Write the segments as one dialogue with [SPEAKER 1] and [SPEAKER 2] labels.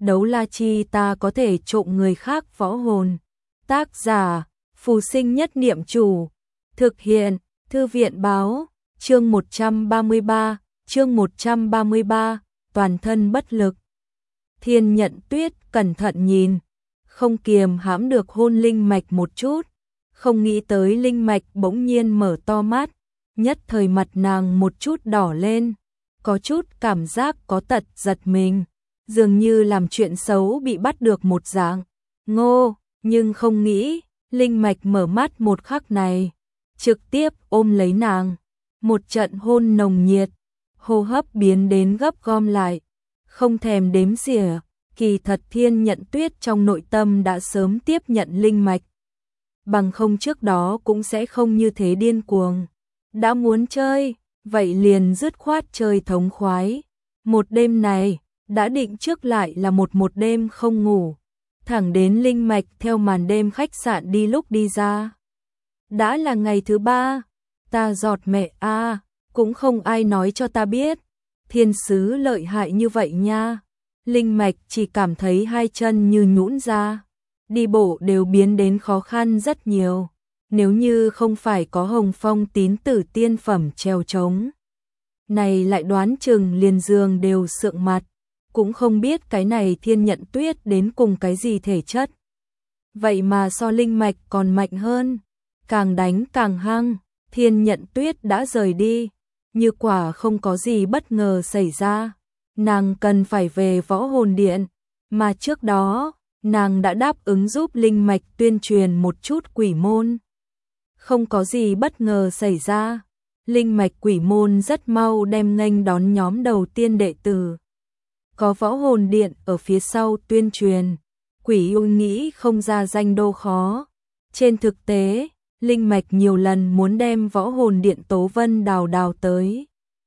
[SPEAKER 1] đấu la chi ta có thể trộm người khác võ hồn. Tác giả, Phù Sinh Nhất Niệm Chủ. Thực hiện, Thư viện Báo. Chương 133, toàn thân bất lực. Thiên Nhận Tuyết cẩn thận nhìn, không kiềm hãm được hôn linh mạch một chút, không nghĩ tới linh mạch bỗng nhiên mở to mắt, nhất thời mặt nàng một chút đỏ lên, có chút cảm giác có tật giật mình, dường như làm chuyện xấu bị bắt được một dạng. Ngô, nhưng không nghĩ, linh mạch mở mắt một khắc này, trực tiếp ôm lấy nàng, một trận hôn nồng nhiệt, hô hấp biến đến gấp gom lại, không thèm đếm xỉa. Kỳ thật Thiên Nhận Tuyết trong nội tâm đã sớm tiếp nhận linh mạch, bằng không trước đó cũng sẽ không như thế điên cuồng. Đã muốn chơi, vậy liền dứt khoát chơi thống khoái. Một đêm này, đã định trước lại là một đêm không ngủ, thẳng đến linh mạch theo màn đêm khách sạn đi lúc đi ra. Đã là ngày thứ 3, ta giọt mẹ a, cũng không ai nói cho ta biết, thiên sứ lợi hại như vậy nha. Linh mạch chỉ cảm thấy hai chân như nhũn ra, đi bộ đều biến đến khó khăn rất nhiều, nếu như không phải có Hồng Phong tín tử tiên phẩm treo trống. Này lại đoán chừng liền giường đều sượng mặt, cũng không biết cái này Thiên Nhận Tuyết đến cùng cái gì thể chất. Vậy mà so linh mạch còn mạnh hơn, càng đánh càng hăng, Thiên Nhận Tuyết đã rời đi, như quả không có gì bất ngờ xảy ra. Nàng cần phải về Võ Hồn Điện, mà trước đó, nàng đã đáp ứng giúp linh mạch tuyên truyền một chút quỷ môn. Không có gì bất ngờ xảy ra, linh mạch quỷ môn rất mau đem nghênh đón nhóm đầu tiên đệ tử. Có Võ Hồn Điện ở phía sau tuyên truyền, quỷ yêu nghĩ không ra danh đô khó. Trên thực tế, linh mạch nhiều lần muốn đem Võ Hồn Điện Tố Vân đào tới.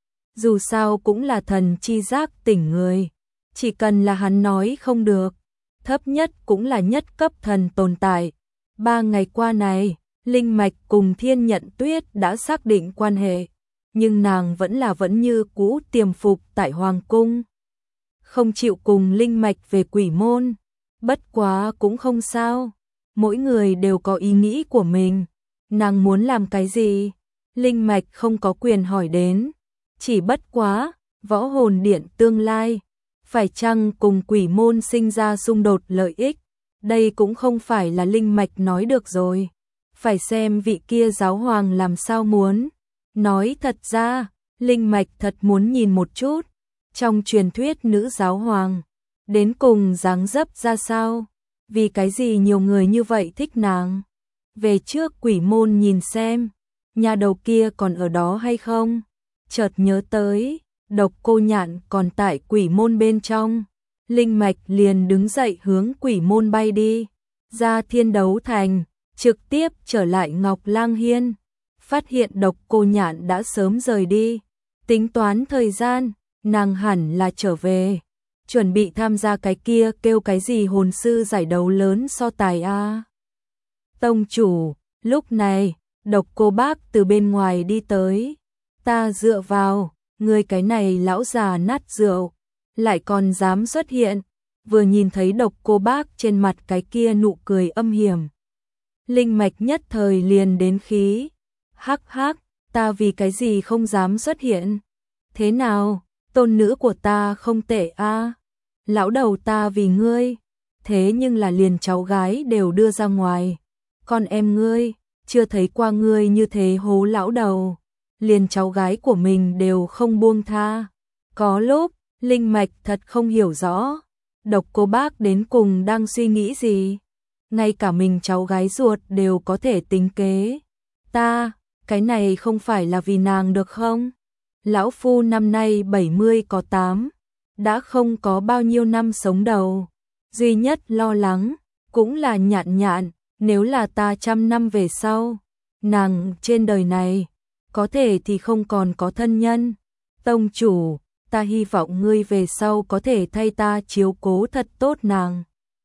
[SPEAKER 1] Dù sao cũng là thần chi giác tỉnh người, chỉ cần là hắn nói không được, thấp nhất cũng là nhất cấp thần tồn tại. 3 ngày qua này, linh mạch cùng Thiên Nhận Tuyết đã xác định quan hệ, nhưng nàng vẫn như cũ tiềm phục tại Hoàng Cung, không chịu cùng linh mạch về quỷ môn. Bất quá cũng không sao, mỗi người đều có ý nghĩ của mình, nàng muốn làm cái gì, linh mạch không có quyền hỏi đến. Chỉ bất quá, Võ Hồn Điện tương lai, phải chăng cùng quỷ môn sinh ra xung đột lợi ích, đây cũng không phải là linh mạch nói được rồi, phải xem vị kia giáo hoàng làm sao muốn. Nói thật ra, linh mạch thật muốn nhìn một chút, trong truyền thuyết nữ giáo hoàng, đến cùng dáng dấp ra sao, vì cái gì nhiều người như vậy thích nàng. Về trước quỷ môn nhìn xem, nhà đầu kia còn ở đó hay không. Chợt nhớ tới, Độc Cô Nhạn còn tại quỷ môn bên trong, linh mạch liền đứng dậy hướng quỷ môn bay đi, ra Thiên Đấu Thành, trực tiếp trở lại Ngọc Lang Hiên, phát hiện Độc Cô Nhạn đã sớm rời đi, tính toán thời gian, nàng hẳn là trở về, chuẩn bị tham gia cái kia kêu cái gì hồn sư giải đấu lớn so tài a. Tông chủ, lúc này, Độc Cô Bác từ bên ngoài đi tới. Ta dựa vào, người cái này lão già nát rượu, lại còn dám xuất hiện, vừa nhìn thấy Độc Cô Bác trên mặt cái kia nụ cười âm hiểm. Linh mạch nhất thời liền đến khí, hắc hắc, ta vì cái gì không dám xuất hiện, thế nào, tôn nữ của ta không tệ a, lão đầu ta vì ngươi, thế nhưng là liền cháu gái đều đưa ra ngoài, con em ngươi, chưa thấy qua ngươi như thế hố lão đầu. Liền cháu gái của mình đều không buông tha. Có lúc, linh mạch thật không hiểu rõ, Độc Cô Bác đến cùng đang suy nghĩ gì. Ngay cả mình cháu gái ruột đều có thể tính kế. Ta, cái này không phải là vì nàng được không? Lão phu năm nay 70 có 8, đã không có bao nhiêu năm sống đầu. Duy nhất lo lắng, cũng là Nhạn, nếu là ta 100 năm về sau, nàng trên đời này, có thể thì không còn có thân nhân. Tông chủ, ta hy vọng ngươi về sau có thể thay ta chiếu cố thật tốt nàng.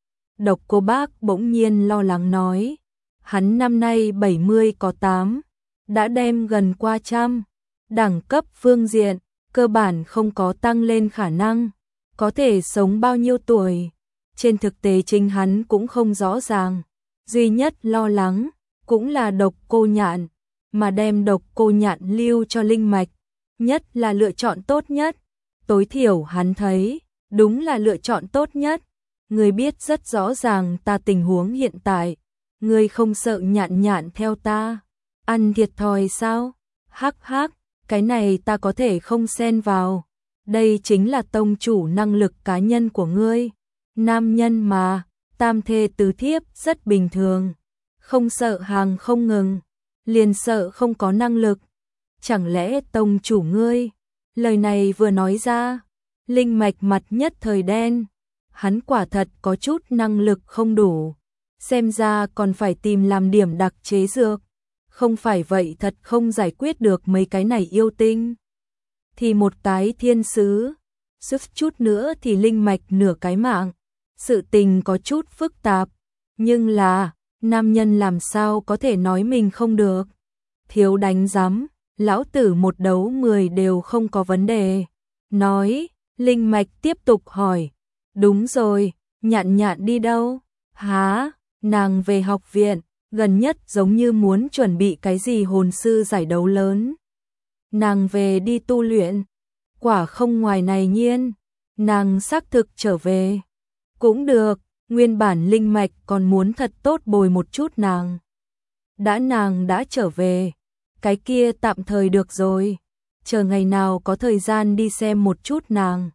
[SPEAKER 1] Độc Cô Bác bỗng nhiên lo lắng nói, hắn năm nay 70 có 8, đã đem gần qua 100, đẳng cấp phương diện, cơ bản không có tăng lên khả năng, có thể sống bao nhiêu tuổi, Trên thực tế chính hắn cũng không rõ ràng, duy nhất lo lắng cũng là độc cô nhạn, mà đem độc cô nhạn lưu cho linh mạch, nhất là lựa chọn tốt nhất. Tối thiểu hắn thấy, đúng là lựa chọn tốt nhất. Ngươi biết rất rõ ràng ta tình huống hiện tại, ngươi không sợ nhạn nhạn theo ta, ăn thiệt thòi sao? Hắc hắc, cái này ta có thể không xen vào. Đây chính là tông chủ năng lực cá nhân của ngươi. Nam nhân mà, tam thê tứ thiếp rất bình thường. Không sợ hàng không ngừng, liền sợ không có năng lực. Chẳng lẽ tông chủ ngươi? Lời này vừa nói ra, linh mạch mặt nhất thời đen. Hắn quả thật có chút năng lực không đủ. Xem ra còn phải tìm làm điểm đặc chế dược. Không phải vậy thật không giải quyết được mấy cái này yêu tinh. Thì một cái thiên sứ, sức chút nữa thì linh mạch nửa cái mạng. Sự tình có chút phức tạp, nhưng là, nam nhân làm sao có thể nói mình không được. Thiếu đánh giám, lão tử một đấu 10 đều không có vấn đề. Nói, linh mạch tiếp tục hỏi. Đúng rồi, nhạn nhạn đi đâu? Hả, nàng về học viện, gần nhất giống như muốn chuẩn bị cái gì hồn sư giải đấu lớn. Nàng về đi tu luyện, quả không ngoài này nhiên, nàng xác thực trở về. Cũng được, nguyên bản linh mạch còn muốn thật tốt bồi một chút nàng. Nàng đã trở về, cái kia tạm thời được rồi, chờ ngày nào có thời gian đi xem một chút nàng.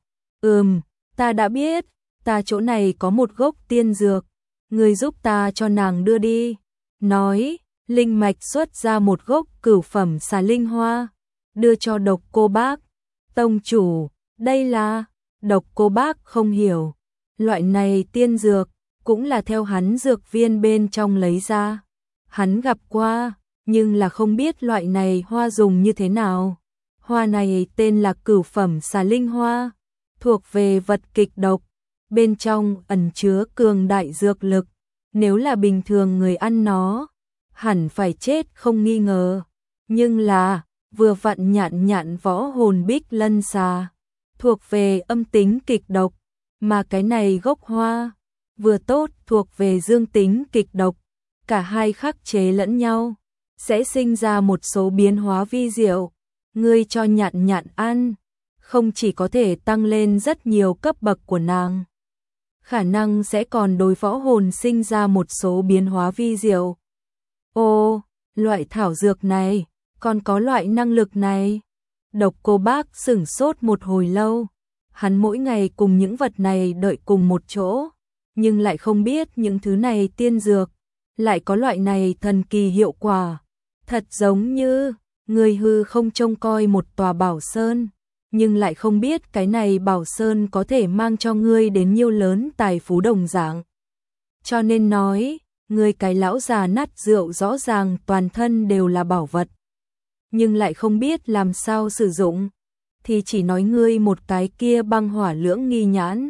[SPEAKER 1] Ta đã biết, ta chỗ này có một gốc tiên dược, người giúp ta cho nàng đưa đi. Nói, linh mạch xuất ra một gốc cửu phẩm xà linh hoa, đưa cho độc cô bác. Tông chủ, đây là... Độc cô bác không hiểu. Loại này tiên dược, cũng là theo hắn dược viên bên trong lấy ra. Hắn gặp qua, nhưng là không biết loại này hoa dùng như thế nào. Hoa này tên là cửu phẩm xà linh hoa, thuộc về vật kịch độc, bên trong ẩn chứa cường đại dược lực. Nếu là bình thường người ăn nó, hẳn phải chết không nghi ngờ. Nhưng là, vừa vặn nhạn nhạn võ hồn bích lân xà, thuộc về âm tính kịch độc, mà cái này gốc hoa, vừa tốt thuộc về dương tính kịch độc. Cả hai khắc chế lẫn nhau, sẽ sinh ra một số biến hóa vi diệu. Ngươi cho nhạn nhạn ăn, không chỉ có thể tăng lên rất nhiều cấp bậc của nàng, khả năng sẽ còn đối võ hồn sinh ra một số biến hóa vi diệu. Ô, loại thảo dược này, còn có loại năng lực này. Độc cô bác sửng sốt một hồi lâu, hắn mỗi ngày cùng những vật này đợi cùng một chỗ, nhưng lại không biết những thứ này tiên dược, lại có loại này thần kỳ hiệu quả. Thật giống như, người hư không trông coi một tòa bảo sơn, nhưng lại không biết cái này bảo sơn có thể mang cho ngươi đến nhiêu lớn tài phú đồng dạng. Cho nên nói, ngươi cái lão già nát rượu rõ ràng toàn thân đều là bảo vật, nhưng lại không biết làm sao sử dụng, thì chỉ nói ngươi một cái kia băng hỏa lưỡng nghi nhãn.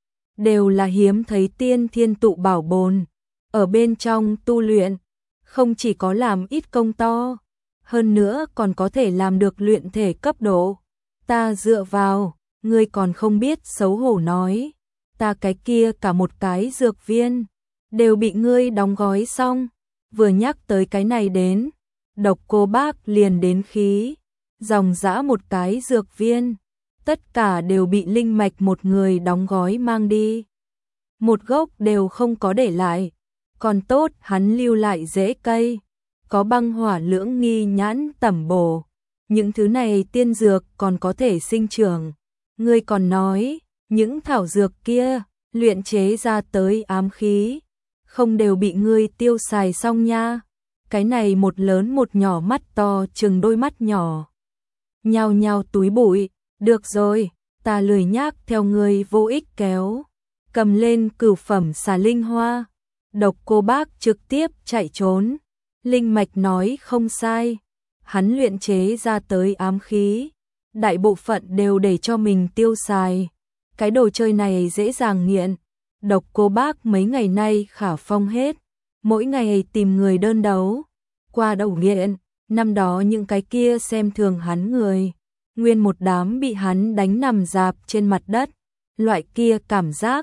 [SPEAKER 1] Đều là hiếm thấy tiên thiên tụ bảo bồn, ở bên trong tu luyện, không chỉ có làm ít công to, hơn nữa còn có thể làm được luyện thể cấp độ. Ta dựa vào, ngươi còn không biết xấu hổ nói, ta cái kia cả một cái dược viên, đều bị ngươi đóng gói xong. Vừa nhắc tới cái này đến, độc cô bác liền đến khí, dòng dã một cái dược viên, tất cả đều bị linh mạch một người đóng gói mang đi. Một gốc đều không có để lại, còn tốt hắn lưu lại rễ cây, có băng hỏa lưỡng nghi nhãn tẩm bổ. Những thứ này tiên dược còn có thể sinh trưởng. Ngươi còn nói, những thảo dược kia, luyện chế ra tới ám khí, không đều bị ngươi tiêu xài xong nha. Cái này một lớn một nhỏ mắt to chừng đôi mắt nhỏ. Nhao nhao túi bụi, được rồi, ta lười nhác theo ngươi vô ích kéo. Cầm lên cửu phẩm xà linh hoa, độc cô bác trực tiếp chạy trốn. Linh mạch nói không sai. Hắn luyện chế ra tới ám khí, đại bộ phận đều để cho mình tiêu xài. Cái đồ chơi này dễ dàng nghiện. Độc cô bác mấy ngày nay khả phong hết, mỗi ngày tìm người đơn đấu, qua đầu nghiện. Năm đó những cái kia xem thường hắn người, nguyên một đám bị hắn đánh nằm rạp trên mặt đất. Loại kia cảm giác,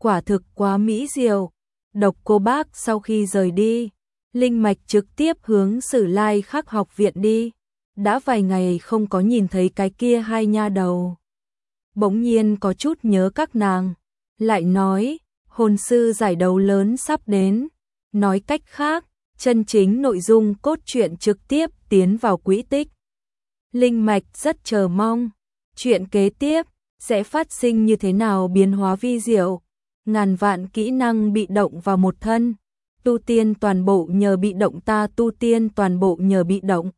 [SPEAKER 1] quả thực quá mỹ diệu. Độc Cô Bác sau khi rời đi, linh mạch trực tiếp hướng Sử Lai Khắc học viện đi. Đã vài ngày không có nhìn thấy cái kia hai nha đầu. Bỗng nhiên có chút nhớ các nàng. Lại nói, hồn sư giải đấu lớn sắp đến. Nói cách khác, chân chính nội dung cốt truyện trực tiếp tiến vào quỹ tích. Linh mạch rất chờ mong. Chuyện kế tiếp sẽ phát sinh như thế nào biến hóa vi diệu. Ngàn vạn kỹ năng bị động vào một thân. Tu tiên toàn bộ nhờ bị động, ta tu tiên toàn bộ nhờ bị động.